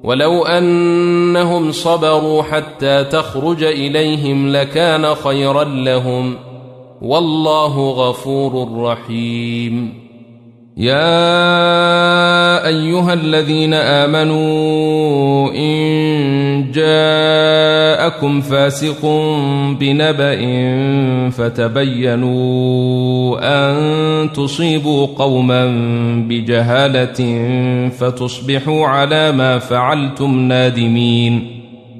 ولو أنهم صبروا حتى تخرج إليهم لكان خيرا لهم، والله غفور رحيم. يا أيها الذين آمنوا إن جاءكم فاسق بنبأ فتبينوا أن تصيبوا قوما بجهالة فتصبحوا على ما فعلتم نادمين.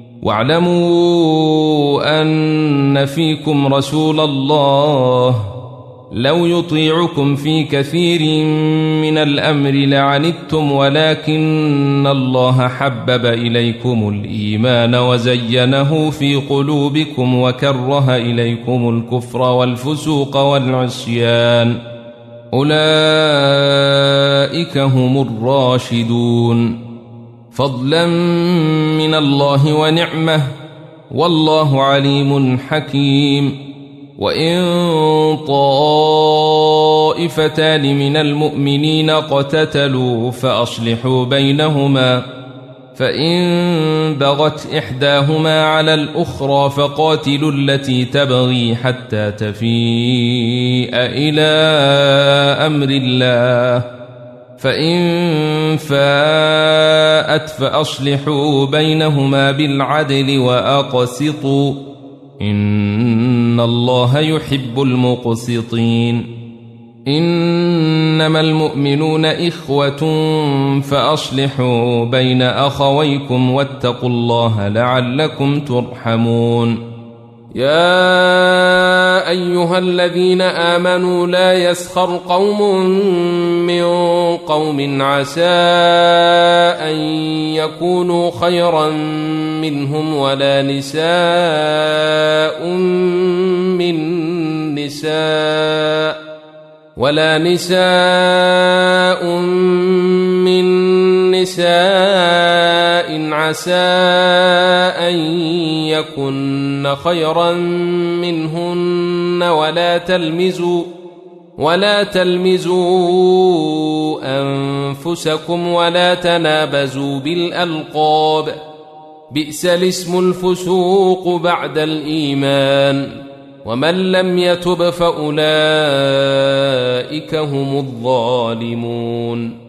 واعلموا أن فيكم رسول الله لو يطيعكم في كثير من الأمر لعنتم، ولكن الله حبب إليكم الإيمان وزينه في قلوبكم وكره إليكم الكفر والفسوق والعصيان، أولئك هم الراشدون، فضلا من الله ونعمة، والله عليم حكيم. وإن طائفتان من المؤمنين اقتتلوا فأصلحوا بينهما، فإن بغت إحداهما على الأخرى فقاتلوا التي تبغي حتى تفيء إلى أمر الله، فإن فاءت فأصلحوا بينهما بالعدل وأقسطوا، إن الله يحب المقسطين. إنما المؤمنون إخوة فأصلحوا بين أخويكم واتقوا الله لعلكم ترحمون. يا أيها الذين آمنوا لا يسخر قوم من قوم عسى أن يكونوا خيرا منهم ولا نساء من نساء عسى أن يكن خيرا منهن، ولا تلمزوا أنفسكم ولا تنابزوا بالألقاب، بئس الاسم الفسوق بعد الإيمان، ومن لم يتب فأولئك هم الظالمون.